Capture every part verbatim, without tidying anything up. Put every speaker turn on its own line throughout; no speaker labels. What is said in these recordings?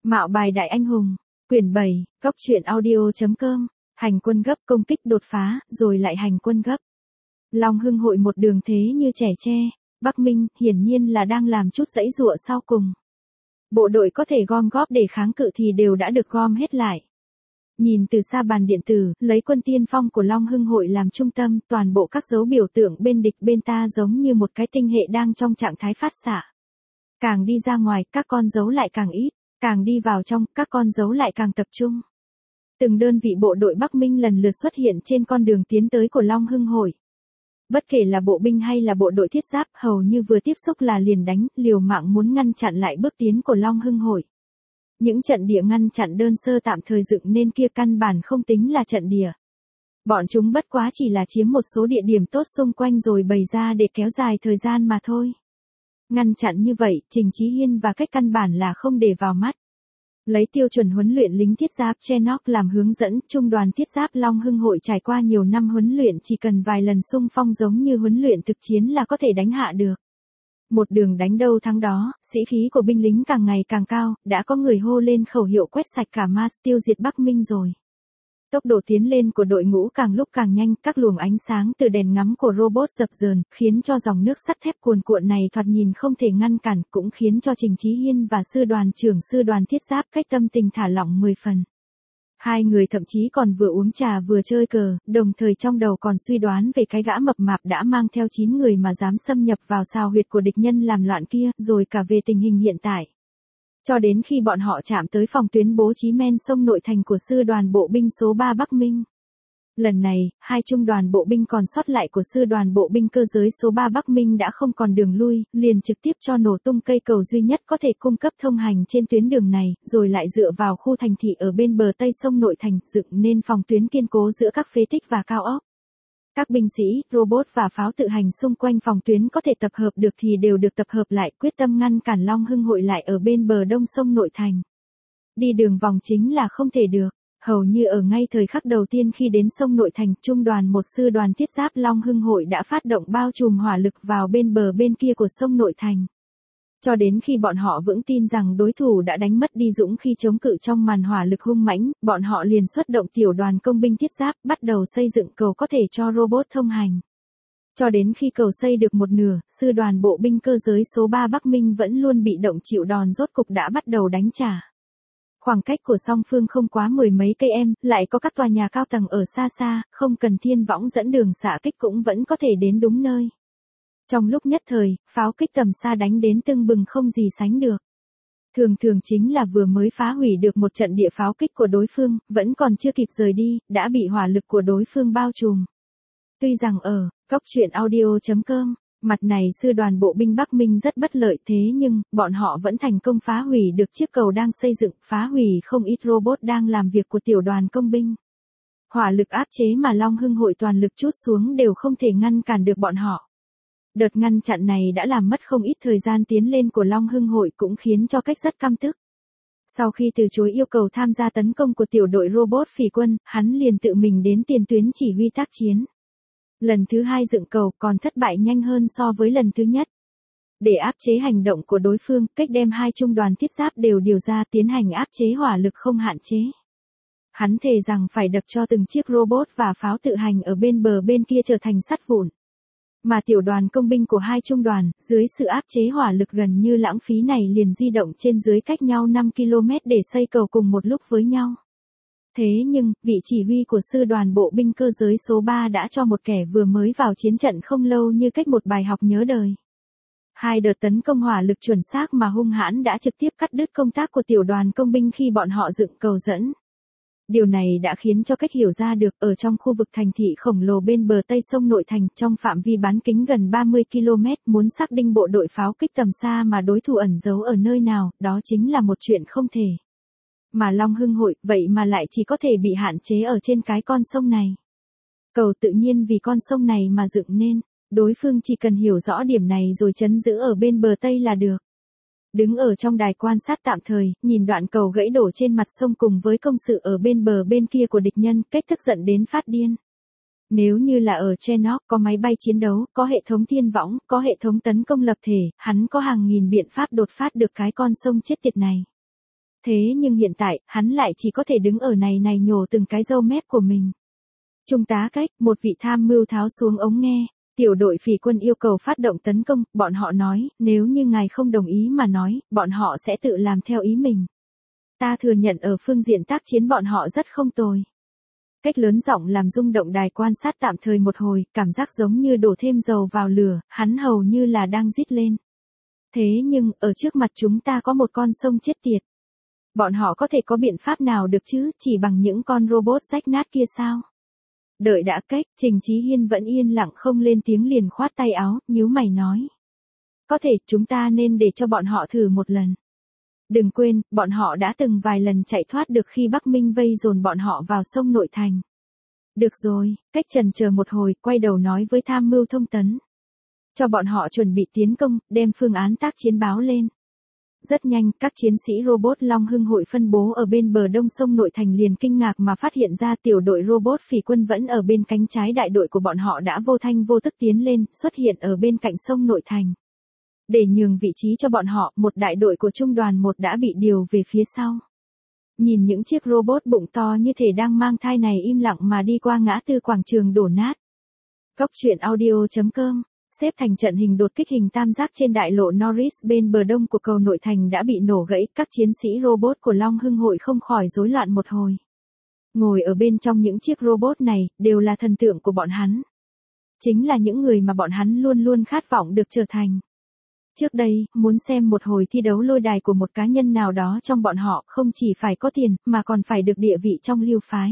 Mạo bài đại anh hùng, quyển bảy, góc truyện audio.com, hành quân gấp công kích đột phá, rồi lại hành quân gấp. Long Hưng Hội một đường thế như trẻ tre, Bắc Minh hiển nhiên là đang làm chút giãy giụa sau cùng. Bộ đội có thể gom góp để kháng cự thì đều đã được gom hết lại. Nhìn từ xa bàn điện tử, lấy quân tiên phong của Long Hưng Hội làm trung tâm, toàn bộ các dấu biểu tượng bên địch bên ta giống như một cái tinh hệ đang trong trạng thái phát xạ. Càng đi ra ngoài, các con dấu lại càng ít, càng đi vào trong, các con dấu lại càng tập trung. Từng đơn vị bộ đội Bắc Minh lần lượt xuất hiện trên con đường tiến tới của Long Hưng Hội. Bất kể là bộ binh hay là bộ đội thiết giáp, hầu như vừa tiếp xúc là liền đánh, liều mạng muốn ngăn chặn lại bước tiến của Long Hưng Hội. Những trận địa ngăn chặn đơn sơ tạm thời dựng nên kia căn bản không tính là trận địa. Bọn chúng bất quá chỉ là chiếm một số địa điểm tốt xung quanh rồi bày ra để kéo dài thời gian mà thôi. Ngăn chặn như vậy, Trình Chí Hiên và cách căn bản là không để vào mắt. Lấy tiêu chuẩn huấn luyện lính thiết giáp Chenock làm hướng dẫn, trung đoàn thiết giáp Long Hưng Hội trải qua nhiều năm huấn luyện chỉ cần vài lần xung phong giống như huấn luyện thực chiến là có thể đánh hạ được. Một đường đánh đâu thắng đó, sĩ khí của binh lính càng ngày càng cao, đã có người hô lên khẩu hiệu quét sạch cả Mars tiêu diệt Bắc Minh rồi. Tốc độ tiến lên của đội ngũ càng lúc càng nhanh, các luồng ánh sáng từ đèn ngắm của robot dập dờn, khiến cho dòng nước sắt thép cuồn cuộn này thoạt nhìn không thể ngăn cản, cũng khiến cho Trình Chí Hiên và sư đoàn trưởng sư đoàn thiết giáp cách tâm tình thả lỏng mười phần. Hai người thậm chí còn vừa uống trà vừa chơi cờ, đồng thời trong đầu còn suy đoán về cái gã mập mạp đã mang theo chín người mà dám xâm nhập vào sao huyệt của địch nhân làm loạn kia, rồi cả về tình hình hiện tại. Cho đến khi bọn họ chạm tới phòng tuyến bố trí men sông nội thành của sư đoàn bộ binh số ba Bắc Minh. Lần này, hai trung đoàn bộ binh còn sót lại của sư đoàn bộ binh cơ giới số ba Bắc Minh đã không còn đường lui, liền trực tiếp cho nổ tung cây cầu duy nhất có thể cung cấp thông hành trên tuyến đường này, rồi lại dựa vào khu thành thị ở bên bờ tây sông nội thành, dựng nên phòng tuyến kiên cố giữa các phế tích và cao ốc. Các binh sĩ, robot và pháo tự hành xung quanh phòng tuyến có thể tập hợp được thì đều được tập hợp lại, quyết tâm ngăn cản Long Hưng Hội lại ở bên bờ đông sông nội thành. Đi đường vòng chính là không thể được. Hầu như ở ngay thời khắc đầu tiên khi đến sông nội thành, trung đoàn một sư đoàn thiết giáp Long Hưng Hội đã phát động bao trùm hỏa lực vào bên bờ bên kia của sông nội thành. Cho đến khi bọn họ vững tin rằng đối thủ đã đánh mất đi dũng khi chống cự trong màn hỏa lực hung mãnh, bọn họ liền xuất động tiểu đoàn công binh thiết giáp, bắt đầu xây dựng cầu có thể cho robot thông hành. Cho đến khi cầu xây được một nửa, sư đoàn bộ binh cơ giới số ba Bắc Minh vẫn luôn bị động chịu đòn rốt cục đã bắt đầu đánh trả. Khoảng cách của song phương không quá mười mấy cây em, lại có các tòa nhà cao tầng ở xa xa, không cần thiên võng dẫn đường xạ kích cũng vẫn có thể đến đúng nơi. Trong lúc nhất thời, pháo kích tầm xa đánh đến tưng bừng không gì sánh được. Thường thường chính là vừa mới phá hủy được một trận địa pháo kích của đối phương, vẫn còn chưa kịp rời đi, đã bị hỏa lực của đối phương bao trùm. Tuy rằng ở góc truyện audio.com, mặt này sư đoàn bộ binh Bắc Minh rất bất lợi thế nhưng, bọn họ vẫn thành công phá hủy được chiếc cầu đang xây dựng, phá hủy không ít robot đang làm việc của tiểu đoàn công binh. Hỏa lực áp chế mà Long Hưng Hội toàn lực trút xuống đều không thể ngăn cản được bọn họ. Đợt ngăn chặn này đã làm mất không ít thời gian tiến lên của Long Hưng Hội cũng khiến cho cách rất căm tức. Sau khi từ chối yêu cầu tham gia tấn công của tiểu đội robot phỉ quân, hắn liền tự mình đến tiền tuyến chỉ huy tác chiến. Lần thứ hai dựng cầu còn thất bại nhanh hơn so với lần thứ nhất. Để áp chế hành động của đối phương, cách đem hai trung đoàn thiết giáp đều điều ra tiến hành áp chế hỏa lực không hạn chế. Hắn thề rằng phải đập cho từng chiếc robot và pháo tự hành ở bên bờ bên kia trở thành sắt vụn. Mà tiểu đoàn công binh của hai trung đoàn, dưới sự áp chế hỏa lực gần như lãng phí này liền di động trên dưới cách nhau năm ki lô mét để xây cầu cùng một lúc với nhau. Thế nhưng, vị chỉ huy của sư đoàn bộ binh cơ giới số ba đã cho một kẻ vừa mới vào chiến trận không lâu như cách một bài học nhớ đời. Hai đợt tấn công hỏa lực chuẩn xác mà hung hãn đã trực tiếp cắt đứt công tác của tiểu đoàn công binh khi bọn họ dựng cầu dẫn. Điều này đã khiến cho cách hiểu ra được, ở trong khu vực thành thị khổng lồ bên bờ tây sông nội thành, trong phạm vi bán kính gần ba mươi ki lô mét, muốn xác định bộ đội pháo kích tầm xa mà đối thủ ẩn giấu ở nơi nào, đó chính là một chuyện không thể. Mà Long Hưng Hội, vậy mà lại chỉ có thể bị hạn chế ở trên cái con sông này. Cầu tự nhiên vì con sông này mà dựng nên, đối phương chỉ cần hiểu rõ điểm này rồi trấn giữ ở bên bờ tây là được. Đứng ở trong đài quan sát tạm thời, nhìn đoạn cầu gãy đổ trên mặt sông cùng với công sự ở bên bờ bên kia của địch nhân, cách tức giận đến phát điên. Nếu như là ở Chenock, có máy bay chiến đấu, có hệ thống thiên võng, có hệ thống tấn công lập thể, hắn có hàng nghìn biện pháp đột phát được cái con sông chết tiệt này. Thế nhưng hiện tại, hắn lại chỉ có thể đứng ở này này nhổ từng cái râu mép của mình. Trung tá Cách, một vị tham mưu tháo xuống ống nghe. Tiểu đội phỉ quân yêu cầu phát động tấn công, bọn họ nói, nếu như ngài không đồng ý mà nói, bọn họ sẽ tự làm theo ý mình. Ta thừa nhận ở phương diện tác chiến bọn họ rất không tồi. Cách lớn giọng làm rung động đài quan sát tạm thời một hồi, cảm giác giống như đổ thêm dầu vào lửa, hắn hầu như là đang rít lên. Thế nhưng, ở trước mặt chúng ta có một con sông chết tiệt. Bọn họ có thể có biện pháp nào được chứ, chỉ bằng những con robot rách nát kia sao? Đợi đã Cách, Trình Chí Hiên vẫn yên lặng không lên tiếng liền khoát tay áo, nhíu mày nói. Có thể, chúng ta nên để cho bọn họ thử một lần. Đừng quên, bọn họ đã từng vài lần chạy thoát được khi Bắc Minh vây dồn bọn họ vào sông nội thành. Được rồi, Cách chần chờ một hồi, quay đầu nói với tham mưu thông tấn. Cho bọn họ chuẩn bị tiến công, đem phương án tác chiến báo lên. Rất nhanh, các chiến sĩ robot Long Hưng hội phân bố ở bên bờ đông sông nội thành liền kinh ngạc mà phát hiện ra tiểu đội robot phỉ quân vẫn ở bên cánh trái đại đội của bọn họ đã vô thanh vô tức tiến lên, xuất hiện ở bên cạnh sông nội thành. Để nhường vị trí cho bọn họ, một đại đội của trung đoàn một đã bị điều về phía sau. Nhìn những chiếc robot bụng to như thể đang mang thai này im lặng mà đi qua ngã tư quảng trường đổ nát. Góc truyện audio chấm com xếp thành trận hình đột kích hình tam giác trên đại lộ Norris bên bờ đông của cầu nội thành đã bị nổ gãy, các chiến sĩ robot của Long Hưng hội không khỏi rối loạn một hồi. Ngồi ở bên trong những chiếc robot này, đều là thần tượng của bọn hắn. Chính là những người mà bọn hắn luôn luôn khát vọng được trở thành. Trước đây, muốn xem một hồi thi đấu lôi đài của một cá nhân nào đó trong bọn họ không chỉ phải có tiền, mà còn phải được địa vị trong lưu phái.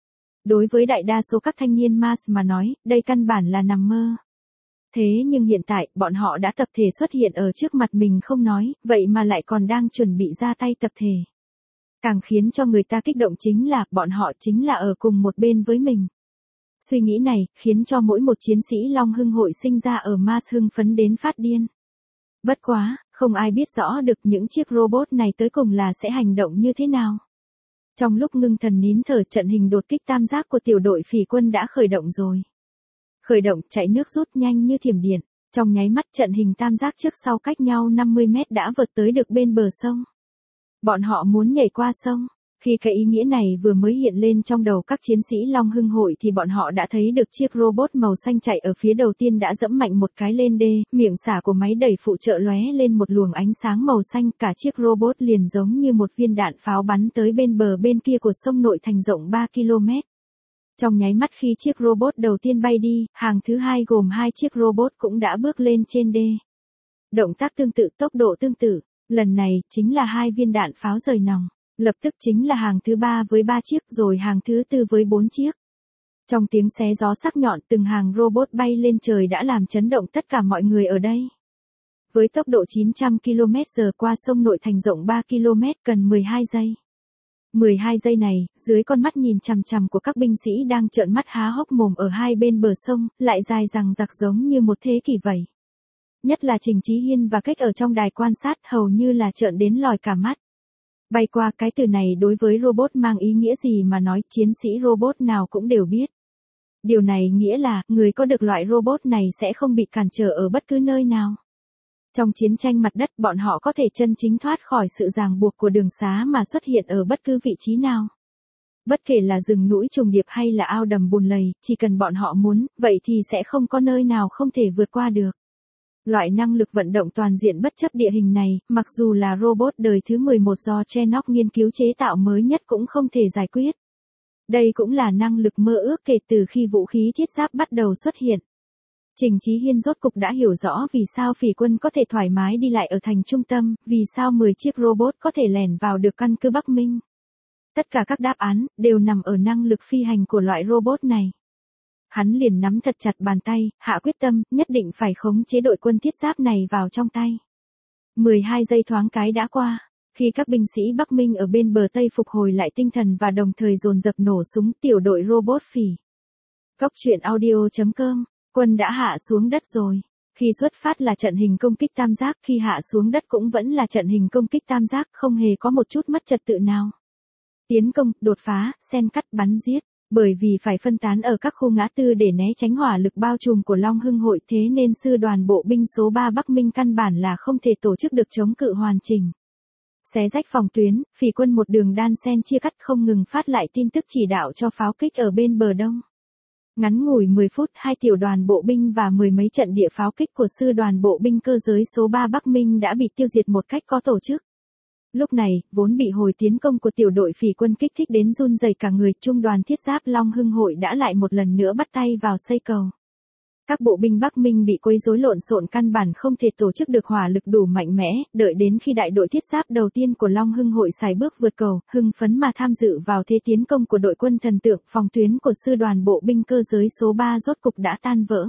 Đối với đại đa số các thanh niên Mars mà nói, đây căn bản là nằm mơ. Thế nhưng hiện tại, bọn họ đã tập thể xuất hiện ở trước mặt mình không nói, vậy mà lại còn đang chuẩn bị ra tay tập thể. Càng khiến cho người ta kích động chính là, bọn họ chính là ở cùng một bên với mình. Suy nghĩ này, khiến cho mỗi một chiến sĩ Long Hưng hội sinh ra ở Mars hưng phấn đến phát điên. Bất quá, không ai biết rõ được những chiếc robot này tới cùng là sẽ hành động như thế nào. Trong lúc ngưng thần nín thở, trận hình đột kích tam giác của tiểu đội phỉ quân đã khởi động rồi. Khởi động, chạy nước rút nhanh như thiểm điện, trong nháy mắt trận hình tam giác trước sau cách nhau năm mươi mét đã vượt tới được bên bờ sông. Bọn họ muốn nhảy qua sông. Khi cái ý nghĩa này vừa mới hiện lên trong đầu các chiến sĩ Long Hưng hội thì bọn họ đã thấy được chiếc robot màu xanh chạy ở phía đầu tiên đã dẫm mạnh một cái lên đê, miệng xả của máy đẩy phụ trợ lóe lên một luồng ánh sáng màu xanh, cả chiếc robot liền giống như một viên đạn pháo bắn tới bên bờ bên kia của sông nội thành rộng ba ki lô mét. Trong nháy mắt khi chiếc robot đầu tiên bay đi, hàng thứ hai gồm hai chiếc robot cũng đã bước lên trên đê. Động tác tương tự, tốc độ tương tự, lần này chính là hai viên đạn pháo rời nòng. Lập tức chính là hàng thứ ba với ba chiếc, rồi hàng thứ tư với bốn chiếc. Trong tiếng xé gió sắc nhọn, từng hàng robot bay lên trời đã làm chấn động tất cả mọi người ở đây. Với tốc độ chín trăm ki lô mét giờ qua sông nội thành rộng ba ki lô mét cần mười hai giây. mười hai giây này, dưới con mắt nhìn chằm chằm của các binh sĩ đang trợn mắt há hốc mồm ở hai bên bờ sông, lại dài dằng dặc giống như một thế kỷ vậy. Nhất là Trình Chí Hiên và Cách ở trong đài quan sát hầu như là trợn đến lòi cả mắt. Bay qua, cái từ này đối với robot mang ý nghĩa gì mà nói, chiến sĩ robot nào cũng đều biết. Điều này nghĩa là, người có được loại robot này sẽ không bị cản trở ở bất cứ nơi nào. Trong chiến tranh mặt đất, bọn họ có thể chân chính thoát khỏi sự ràng buộc của đường xá mà xuất hiện ở bất cứ vị trí nào. Bất kể là rừng núi trùng điệp hay là ao đầm bùn lầy, chỉ cần bọn họ muốn, vậy thì sẽ không có nơi nào không thể vượt qua được. Loại năng lực vận động toàn diện bất chấp địa hình này, mặc dù là robot đời thứ mười một do Chernobyl nghiên cứu chế tạo mới nhất cũng không thể giải quyết. Đây cũng là năng lực mơ ước kể từ khi vũ khí thiết giáp bắt đầu xuất hiện. Trình Chí Hiên rốt cục đã hiểu rõ vì sao phỉ quân có thể thoải mái đi lại ở thành trung tâm, vì sao mười chiếc robot có thể lẻn vào được căn cứ Bắc Minh. Tất cả các đáp án, đều nằm ở năng lực phi hành của loại robot này. Hắn liền nắm thật chặt bàn tay, hạ quyết tâm, nhất định phải khống chế đội quân thiết giáp này vào trong tay. mười hai giây thoáng cái đã qua, khi các binh sĩ Bắc Minh ở bên bờ Tây phục hồi lại tinh thần và đồng thời dồn dập nổ súng, tiểu đội robot phỉ. Góc truyện audio chấm com, quân đã hạ xuống đất rồi. Khi xuất phát là trận hình công kích tam giác, khi hạ xuống đất cũng vẫn là trận hình công kích tam giác, không hề có một chút mất trật tự nào. Tiến công, đột phá, xen cắt, bắn giết. Bởi vì phải phân tán ở các khu ngã tư để né tránh hỏa lực bao trùm của Long Hưng hội, thế nên sư đoàn bộ binh số ba Bắc Minh căn bản là không thể tổ chức được chống cự hoàn chỉnh. Xé rách phòng tuyến, phỉ quân một đường đan sen chia cắt không ngừng phát lại tin tức chỉ đạo cho pháo kích ở bên bờ đông. Ngắn ngủi mười phút, hai tiểu đoàn bộ binh và mười mấy trận địa pháo kích của sư đoàn bộ binh cơ giới số ba Bắc Minh đã bị tiêu diệt một cách có tổ chức. Lúc này, vốn bị hồi tiến công của tiểu đội phỉ quân kích thích đến run rẩy cả người, trung đoàn thiết giáp Long Hưng Hội đã lại một lần nữa bắt tay vào xây cầu. Các bộ binh Bắc Minh bị quấy rối lộn xộn căn bản không thể tổ chức được hỏa lực đủ mạnh mẽ, đợi đến khi đại đội thiết giáp đầu tiên của Long Hưng Hội sải bước vượt cầu, hưng phấn mà tham dự vào thế tiến công của đội quân thần tượng, phòng tuyến của sư đoàn bộ binh cơ giới số ba rốt cục đã tan vỡ.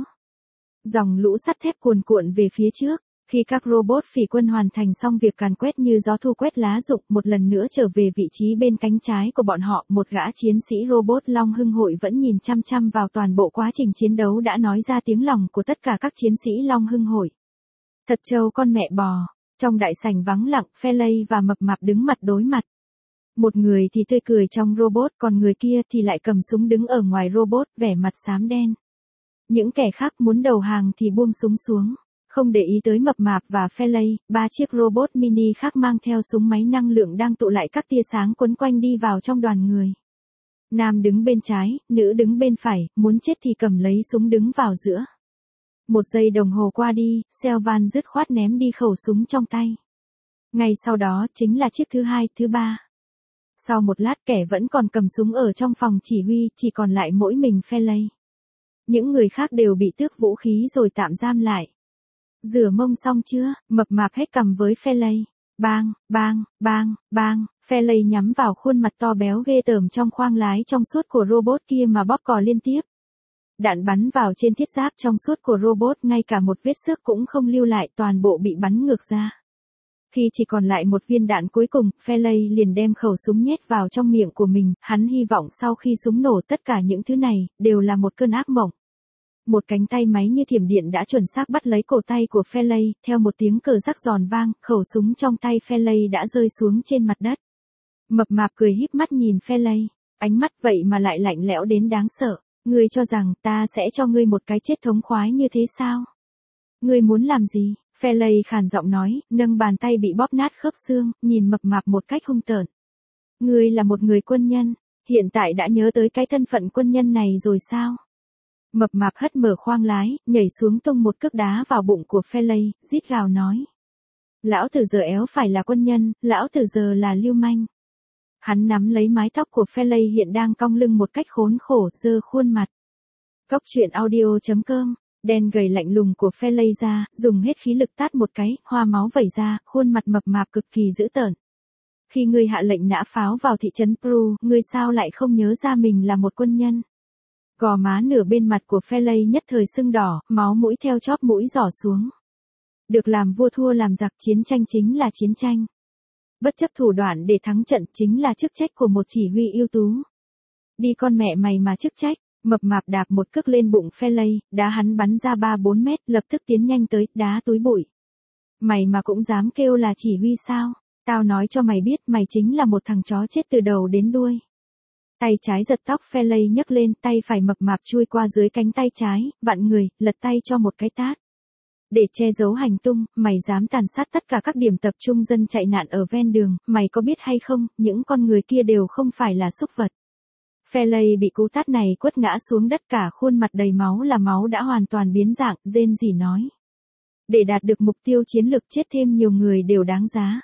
Dòng lũ sắt thép cuồn cuộn về phía trước. Khi các robot phỉ quân hoàn thành xong việc càn quét như gió thu quét lá rụng, một lần nữa trở về vị trí bên cánh trái của bọn họ, một gã chiến sĩ robot Long Hưng Hội vẫn nhìn chăm chăm vào toàn bộ quá trình chiến đấu đã nói ra tiếng lòng của tất cả các chiến sĩ Long Hưng Hội. Thật trâu con mẹ bò, trong đại sảnh vắng lặng, Phe và Mập Mạp đứng mặt đối mặt. Một người thì tươi cười trong robot, còn người kia thì lại cầm súng đứng ở ngoài robot, vẻ mặt xám đen. Những kẻ khác muốn đầu hàng thì buông súng xuống. Không để ý tới Mập Mạp và Phe, ba chiếc robot mini khác mang theo súng máy năng lượng đang tụ lại các tia sáng quấn quanh đi vào trong đoàn người. Nam đứng bên trái, nữ đứng bên phải, muốn chết thì cầm lấy súng đứng vào giữa. Một giây đồng hồ qua đi, Selvan dứt khoát ném đi khẩu súng trong tay. Ngay sau đó chính là chiếc thứ hai, thứ ba. Sau một lát kẻ vẫn còn cầm súng ở trong phòng chỉ huy, chỉ còn lại mỗi mình Phe. Những người khác đều bị tước vũ khí rồi tạm giam lại. Rửa mông xong chưa? Mập Mạp hét cằm với Phe. Bang, bang, bang, bang, Phe nhắm vào khuôn mặt to béo ghê tởm trong khoang lái trong suốt của robot kia mà bóp cò liên tiếp. Đạn bắn vào trên thiết giáp trong suốt của robot, ngay cả một vết xước cũng không lưu lại, toàn bộ bị bắn ngược ra. Khi chỉ còn lại một viên đạn cuối cùng, Phe liền đem khẩu súng nhét vào trong miệng của mình, hắn hy vọng sau khi súng nổ tất cả những thứ này, đều là một cơn ác mộng. Một cánh tay máy như thiểm điện đã chuẩn xác bắt lấy cổ tay của Phe, theo một tiếng cờ rắc giòn vang, khẩu súng trong tay Phe đã rơi xuống trên mặt đất. Mập Mạp cười híp mắt nhìn Phe, ánh mắt vậy mà lại lạnh lẽo đến đáng sợ. Ngươi cho rằng ta sẽ cho ngươi một cái chết thống khoái như thế sao? Ngươi muốn làm gì? Phe khàn giọng nói, nâng bàn tay bị bóp nát khớp xương, nhìn Mập Mạp một cách hung tợn. Ngươi là một người quân nhân, hiện tại đã nhớ tới cái thân phận quân nhân này rồi sao? Mập Mạp hất mở khoang lái, nhảy xuống tung một cước đá vào bụng của Phe, rít gào nói. Lão tử giờ éo phải là quân nhân, lão tử giờ là lưu manh. Hắn nắm lấy mái tóc của Phe hiện đang cong lưng một cách khốn khổ, giơ khuôn mặt. Cóc truyện audio chấm com, đen gầy lạnh lùng của Phe ra, dùng hết khí lực tát một cái, hoa máu vẩy ra, khuôn mặt Mập Mạp cực kỳ dữ tợn. Khi ngươi hạ lệnh nã pháo vào thị trấn Pru, ngươi sao lại không nhớ ra mình là một quân nhân? Gò má nửa bên mặt của Phe nhất thời sưng đỏ, máu mũi theo chóp mũi rỏ xuống. Được làm vua thua làm giặc, chiến tranh chính là chiến tranh. Bất chấp thủ đoạn để thắng trận chính là chức trách của một chỉ huy ưu tú. Đi con mẹ mày mà chức trách. Mập Mạp đạp một cước lên bụng Phe, đá hắn bắn ra ba bốn mét, lập tức tiến nhanh tới, đá túi bụi. Mày mà cũng dám kêu là chỉ huy sao? Tao nói cho mày biết mày chính là một thằng chó chết từ đầu đến đuôi. Tay trái giật tóc Phe nhấc lên, tay phải Mập Mạp chui qua dưới cánh tay trái, vặn người, lật tay cho một cái tát. Để che giấu hành tung, mày dám tàn sát tất cả các điểm tập trung dân chạy nạn ở ven đường, mày có biết hay không, những con người kia đều không phải là súc vật. Phe bị cú tát này quất ngã xuống đất, cả khuôn mặt đầy máu là máu đã hoàn toàn biến dạng, rên rỉ nói. Để đạt được mục tiêu chiến lược chết thêm nhiều người đều đáng giá.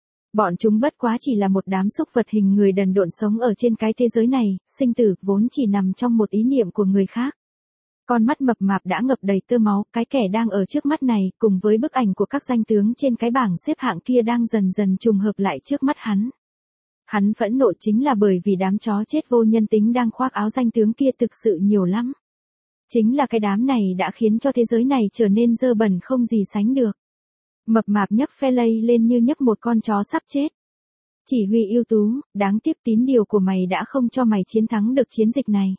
Bọn chúng bất quá chỉ là một đám súc vật hình người đần độn sống ở trên cái thế giới này, sinh tử vốn chỉ nằm trong một ý niệm của người khác. Con mắt Mập Mạp đã ngập đầy tơ máu, cái kẻ đang ở trước mắt này, cùng với bức ảnh của các danh tướng trên cái bảng xếp hạng kia đang dần dần trùng hợp lại trước mắt hắn. Hắn phẫn nộ chính là bởi vì đám chó chết vô nhân tính đang khoác áo danh tướng kia thực sự nhiều lắm. Chính là cái đám này đã khiến cho thế giới này trở nên dơ bẩn không gì sánh được. Mập Mạp nhấc Phe lên như nhấc một con chó sắp chết. Chỉ huy ưu tú, đáng tiếc tín điều của mày đã không cho mày chiến thắng được chiến dịch này.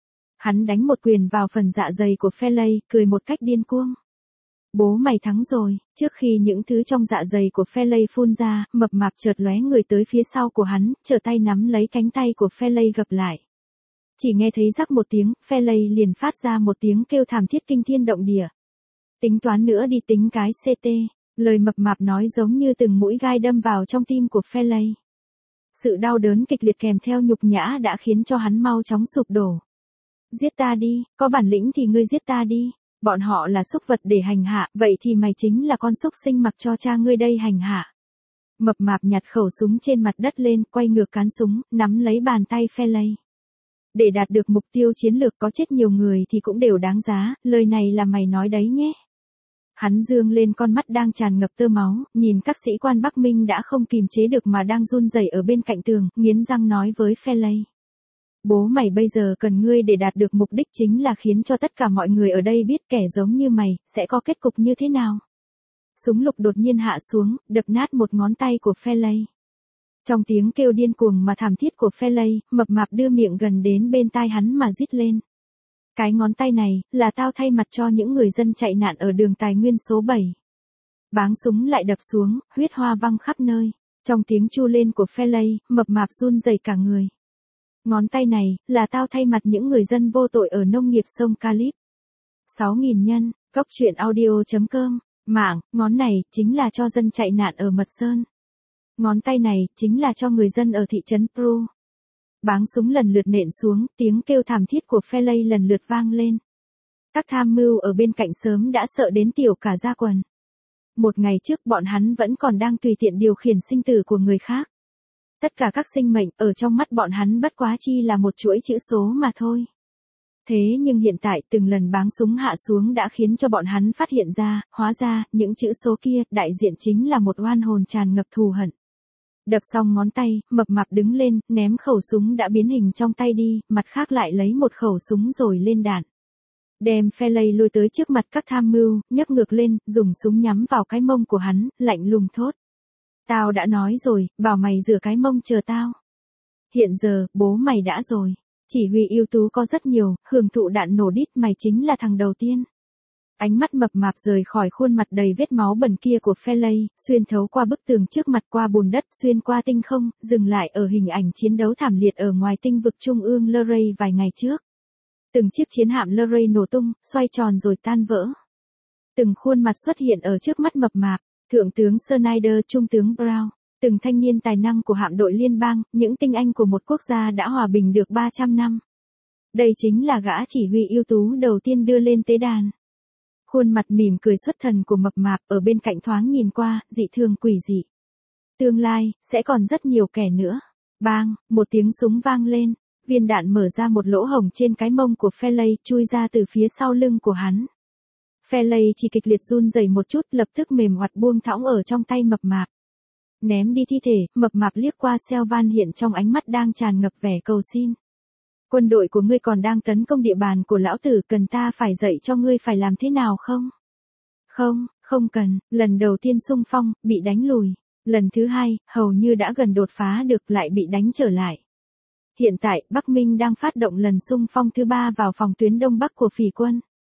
Hắn đánh một quyền vào phần dạ dày của Phe, cười một cách điên cuồng. Bố mày thắng rồi. Trước khi những thứ trong dạ dày của Phe phun ra, Mập Mạp chợt lóe người tới phía sau của hắn, trở tay nắm lấy cánh tay của Phe gập lại. Chỉ nghe thấy rắc một tiếng, Phe liền phát ra một tiếng kêu thảm thiết kinh thiên động địa. Tính toán nữa đi tính cái xê tê. Lời mập mạp nói giống như từng mũi gai đâm vào trong tim của Pheley. Sự đau đớn kịch liệt kèm theo nhục nhã đã khiến cho hắn mau chóng sụp đổ. Giết ta đi, có bản lĩnh thì ngươi giết ta đi. Bọn họ là súc vật để hành hạ, vậy thì mày chính là con súc sinh mặc cho cha ngươi đây hành hạ. Mập mạp nhặt khẩu súng trên mặt đất lên, quay ngược cán súng, nắm lấy bàn tay Pheley. Để đạt được mục tiêu chiến lược có chết nhiều người thì cũng đều đáng giá, lời này là mày nói đấy nhé. Hắn dương lên con mắt đang tràn ngập tơ máu, nhìn các sĩ quan Bắc Minh đã không kìm chế được mà đang run rẩy ở bên cạnh tường, nghiến răng nói với Pheley. Bố mày bây giờ cần ngươi để đạt được mục đích chính là khiến cho tất cả mọi người ở đây biết kẻ giống như mày, sẽ có kết cục như thế nào. Súng lục đột nhiên hạ xuống, đập nát một ngón tay của Pheley. Trong tiếng kêu điên cuồng mà thảm thiết của Pheley, mập mạp đưa miệng gần đến bên tai hắn mà rít lên. Cái ngón tay này, là tao thay mặt cho những người dân chạy nạn ở đường tài nguyên số bảy. Báng súng lại đập xuống, huyết hoa văng khắp nơi. Trong tiếng chu lên của Pheley, mập mạp run rẩy cả người. Ngón tay này, là tao thay mặt những người dân vô tội ở nông nghiệp sông Calip. sáu nghìn nhân, góc truyện audio chấm com, mạng, ngón này, chính là cho dân chạy nạn ở Mật Sơn. Ngón tay này, chính là cho người dân ở thị trấn Pru. Báng súng lần lượt nện xuống, tiếng kêu thảm thiết của Pheley lần lượt vang lên. Các tham mưu ở bên cạnh sớm đã sợ đến tiểu cả da quần. Một ngày trước bọn hắn vẫn còn đang tùy tiện điều khiển sinh tử của người khác. Tất cả các sinh mệnh ở trong mắt bọn hắn bất quá chi là một chuỗi chữ số mà thôi. Thế nhưng hiện tại từng lần báng súng hạ xuống đã khiến cho bọn hắn phát hiện ra, hóa ra, những chữ số kia, đại diện chính là một oan hồn tràn ngập thù hận. Đập xong ngón tay, mập mạp đứng lên, ném khẩu súng đã biến hình trong tay đi, mặt khác lại lấy một khẩu súng rồi lên đạn. Đem Pheley lôi tới trước mặt các tham mưu, nhấc ngược lên, dùng súng nhắm vào cái mông của hắn, lạnh lùng thốt. Tao đã nói rồi, bảo mày rửa cái mông chờ tao. Hiện giờ, bố mày đã rồi. Chỉ huy ưu tú có rất nhiều, hưởng thụ đạn nổ đít mày chính là thằng đầu tiên. Ánh mắt mập mạp rời khỏi khuôn mặt đầy vết máu bẩn kia của Pheley, xuyên thấu qua bức tường trước mặt qua bùn đất, xuyên qua tinh không, dừng lại ở hình ảnh chiến đấu thảm liệt ở ngoài tinh vực trung ương Luray vài ngày trước. Từng chiếc chiến hạm Luray nổ tung, xoay tròn rồi tan vỡ. Từng khuôn mặt xuất hiện ở trước mắt mập mạp, Thượng tướng Snyder, Trung tướng Brown, từng thanh niên tài năng của hạm đội liên bang, những tinh anh của một quốc gia đã hòa bình được ba trăm năm. Đây chính là gã chỉ huy ưu tú đầu tiên đưa lên tế đàn. Khuôn mặt mỉm cười xuất thần của mập mạp ở bên cạnh thoáng nhìn qua, dị thường quỷ dị. Tương lai, sẽ còn rất nhiều kẻ nữa. Bang, một tiếng súng vang lên, viên đạn mở ra một lỗ hổng trên cái mông của Pheley, chui ra từ phía sau lưng của hắn. Pheley chỉ kịch liệt run rẩy một chút, lập tức mềm oặt buông thõng ở trong tay mập mạp. Ném đi thi thể, mập mạp liếc qua Selvan hiện trong ánh mắt đang tràn ngập vẻ cầu xin. Quân đội của ngươi còn đang tấn công địa bàn của lão tử, cần ta phải dạy cho ngươi phải làm thế nào không? Không, không cần, lần đầu tiên xung phong, bị đánh lùi. Lần thứ hai, hầu như đã gần đột phá được lại bị đánh trở lại. Hiện tại, Bắc Minh đang phát động lần xung phong thứ ba vào phòng tuyến Đông Bắc của phỉ quân.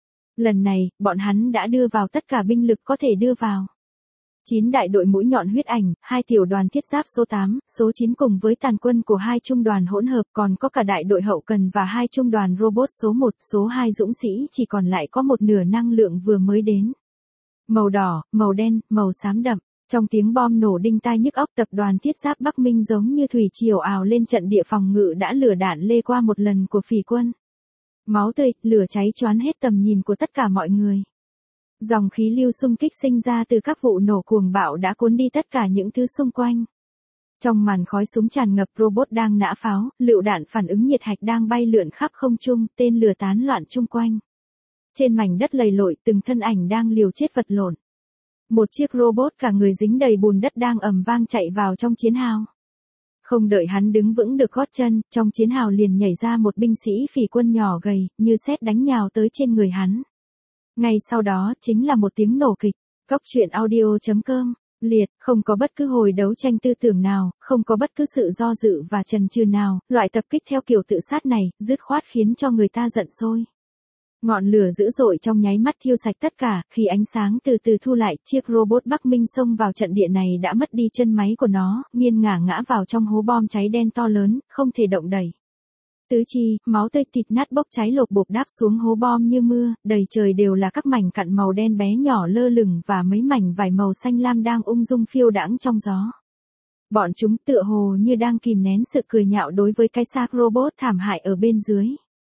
Lần này, bọn hắn đã đưa vào tất cả binh lực có thể đưa vào. chín đại đội mũi nhọn huyết ảnh, hai tiểu đoàn thiết giáp số tám, số chín cùng với tàn quân của hai trung đoàn hỗn hợp, còn có cả đại đội hậu cần và hai trung đoàn robot số một, số hai dũng sĩ, chỉ còn lại có một nửa năng lượng vừa mới đến. Màu đỏ, màu đen, màu xám đậm, trong tiếng bom nổ đinh tai nhức óc, tập đoàn thiết giáp Bắc Minh giống như thủy triều ào lên trận địa phòng ngự đã lửa đạn lê qua một lần của phỉ quân. Máu tươi, lửa cháy choán hết tầm nhìn của tất cả mọi người. Dòng khí lưu xung kích sinh ra từ các vụ nổ cuồng bạo đã cuốn đi tất cả những thứ xung quanh. Trong màn khói súng tràn ngập, robot đang nã pháo, lựu đạn phản ứng nhiệt hạch đang bay lượn khắp không trung, tên lửa tán loạn chung quanh. Trên mảnh đất lầy lội, từng thân ảnh đang liều chết vật lộn. Một chiếc robot cả người dính đầy bùn đất đang ầm vang chạy vào trong chiến hào. Không đợi hắn đứng vững được gót chân, trong chiến hào liền nhảy ra một binh sĩ phỉ quân nhỏ gầy, như sét đánh nhào tới trên người hắn. Ngay sau đó, chính là một tiếng nổ kịch. Góc truyện audio chấm com, liệt, không có bất cứ hồi đấu tranh tư tưởng nào, không có bất cứ sự do dự và chần chừ nào, loại tập kích theo kiểu tự sát này, dứt khoát khiến cho người ta giận sôi. Ngọn lửa dữ dội trong nháy mắt thiêu sạch tất cả, khi ánh sáng từ từ thu lại, chiếc robot Bắc Minh xông vào trận địa này đã mất đi chân máy của nó, nghiêng ngả ngã vào trong hố bom cháy đen to lớn, không thể động đẩy. Tứ chi, máu tươi thịt nát bốc cháy lột bột đáp xuống hố bom như mưa, đầy trời đều là các mảnh cặn màu đen bé nhỏ lơ lửng và mấy mảnh vải màu xanh lam đang ung dung phiêu đãng trong gió. Bọn chúng tựa hồ như đang kìm nén sự cười nhạo đối với cái xác robot thảm hại ở bên dưới.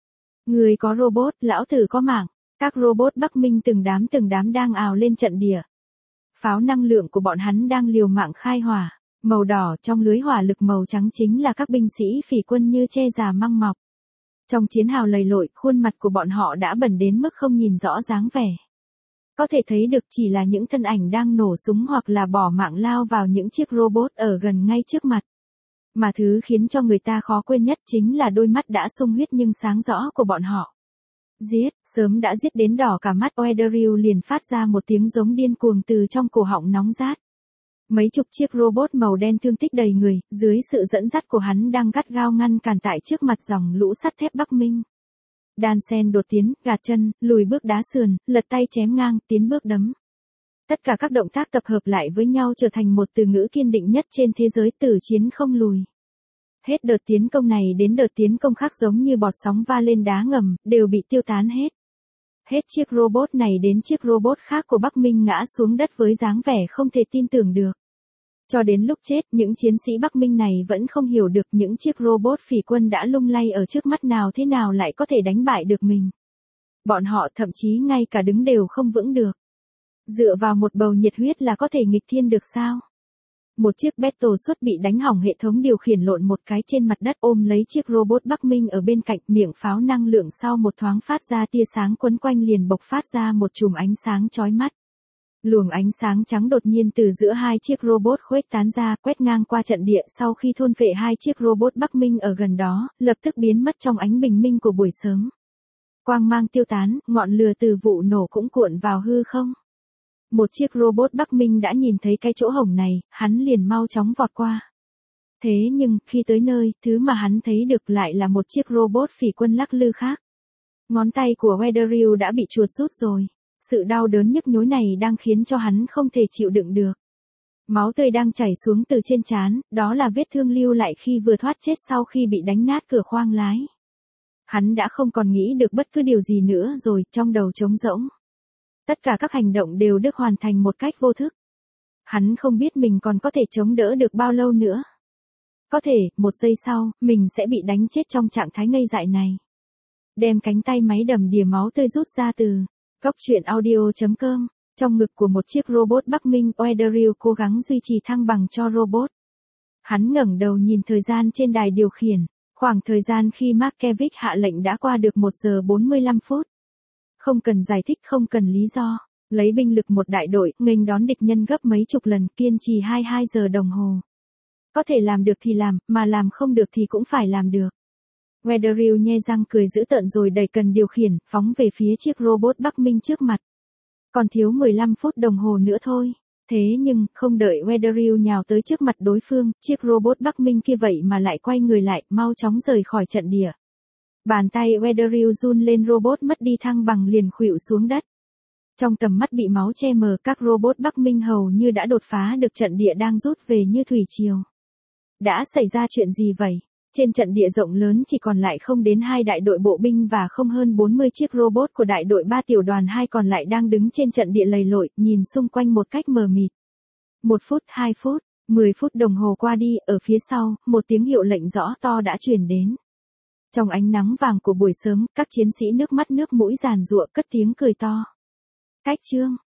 Người có robot, lão tử có mạng. Các robot Bắc Minh từng đám từng đám đang ào lên trận địa. Pháo năng lượng của bọn hắn đang liều mạng khai hỏa. Màu đỏ trong lưới hỏa lực màu trắng chính là các binh sĩ phỉ quân như che già măng mọc. Trong chiến hào lầy lội, khuôn mặt của bọn họ đã bẩn đến mức không nhìn rõ dáng vẻ. Có thể thấy được chỉ là những thân ảnh đang nổ súng hoặc là bỏ mạng lao vào những chiếc robot ở gần ngay trước mặt. Mà thứ khiến cho người ta khó quên nhất chính là đôi mắt đã sung huyết nhưng sáng rõ của bọn họ. Giết, sớm đã giết đến đỏ cả mắt. Oederiu liền phát ra một tiếng giống điên cuồng từ trong cổ họng nóng rát. Mấy chục chiếc robot màu đen thương tích đầy người, dưới sự dẫn dắt của hắn đang gắt gao ngăn cản tại trước mặt dòng lũ sắt thép Bắc Minh. Đan sen đột tiến, gạt chân, lùi bước đá sườn, lật tay chém ngang, tiến bước đấm. Tất cả các động tác tập hợp lại với nhau trở thành một từ ngữ kiên định nhất trên thế giới: tử chiến không lùi. Hết đợt tiến công này đến đợt tiến công khác giống như bọt sóng va lên đá ngầm, đều bị tiêu tán hết. Hết chiếc robot này đến chiếc robot khác của Bắc Minh ngã xuống đất với dáng vẻ không thể tin tưởng được. Cho đến lúc chết, những chiến sĩ Bắc Minh này vẫn không hiểu được những chiếc robot phỉ quân đã lung lay ở trước mắt nào thế nào lại có thể đánh bại được mình. Bọn họ thậm chí ngay cả đứng đều không vững được. Dựa vào một bầu nhiệt huyết là có thể nghịch thiên được sao? Một chiếc Battle suit bị đánh hỏng hệ thống điều khiển lộn một cái trên mặt đất ôm lấy chiếc robot Bắc Minh ở bên cạnh, miệng pháo năng lượng sau một thoáng phát ra tia sáng quấn quanh liền bộc phát ra một chùm ánh sáng chói mắt. Luồng ánh sáng trắng đột nhiên từ giữa hai chiếc robot khuếch tán ra, quét ngang qua trận địa sau khi thôn phệ hai chiếc robot Bắc Minh ở gần đó, lập tức biến mất trong ánh bình minh của buổi sớm. Quang mang tiêu tán, ngọn lửa từ vụ nổ cũng cuộn vào hư không. Một chiếc robot Bắc Minh đã nhìn thấy cái chỗ hổng này, hắn liền mau chóng vọt qua. Thế nhưng, khi tới nơi, thứ mà hắn thấy được lại là một chiếc robot phỉ quân lắc lư khác. Ngón tay của Oederiu đã bị chuột rút rồi. Sự đau đớn nhức nhối này đang khiến cho hắn không thể chịu đựng được. Máu tươi đang chảy xuống từ trên trán, đó là vết thương lưu lại khi vừa thoát chết sau khi bị đánh nát cửa khoang lái. Hắn đã không còn nghĩ được bất cứ điều gì nữa rồi, trong đầu trống rỗng. Tất cả các hành động đều được hoàn thành một cách vô thức. Hắn không biết mình còn có thể chống đỡ được bao lâu nữa. Có thể, một giây sau, mình sẽ bị đánh chết trong trạng thái ngây dại này. Đem cánh tay máy đầm đìa máu tươi rút ra từ Góc truyện audio chấm com. Trong ngực của một chiếc robot Bắc Minh, Oederiu cố gắng duy trì thăng bằng cho robot. Hắn ngẩng đầu nhìn thời gian trên đài điều khiển. Khoảng thời gian khi Markevich hạ lệnh đã qua được một giờ bốn mươi lăm phút. Không cần giải thích, không cần lý do. Lấy binh lực một đại đội, nghênh đón địch nhân gấp mấy chục lần, kiên trì hai mươi hai giờ đồng hồ. Có thể làm được thì làm, mà làm không được thì cũng phải làm được. Oederiu nhe răng cười dữ tợn rồi đẩy cần điều khiển, phóng về phía chiếc robot Bắc Minh trước mặt. Còn thiếu mười lăm phút đồng hồ nữa thôi. Thế nhưng, không đợi Oederiu nhào tới trước mặt đối phương, chiếc robot Bắc Minh kia vậy mà lại quay người lại, mau chóng rời khỏi trận địa. Bàn tay Oederiu run lên, robot mất đi thăng bằng liền khuỵu xuống đất. Trong tầm mắt bị máu che mờ, các robot Bắc Minh hầu như đã đột phá được trận địa đang rút về như thủy triều. Đã xảy ra chuyện gì vậy? Trên trận địa rộng lớn chỉ còn lại không đến hai đại đội bộ binh và không hơn bốn mươi chiếc robot của đại đội ba tiểu đoàn hai còn lại đang đứng trên trận địa lầy lội, nhìn xung quanh một cách mờ mịt. Một phút, hai phút, mười phút đồng hồ qua đi, ở phía sau, một tiếng hiệu lệnh rõ to đã truyền đến. Trong ánh nắng vàng của buổi sớm, các chiến sĩ nước mắt nước mũi giàn giụa cất tiếng cười to. Cách chương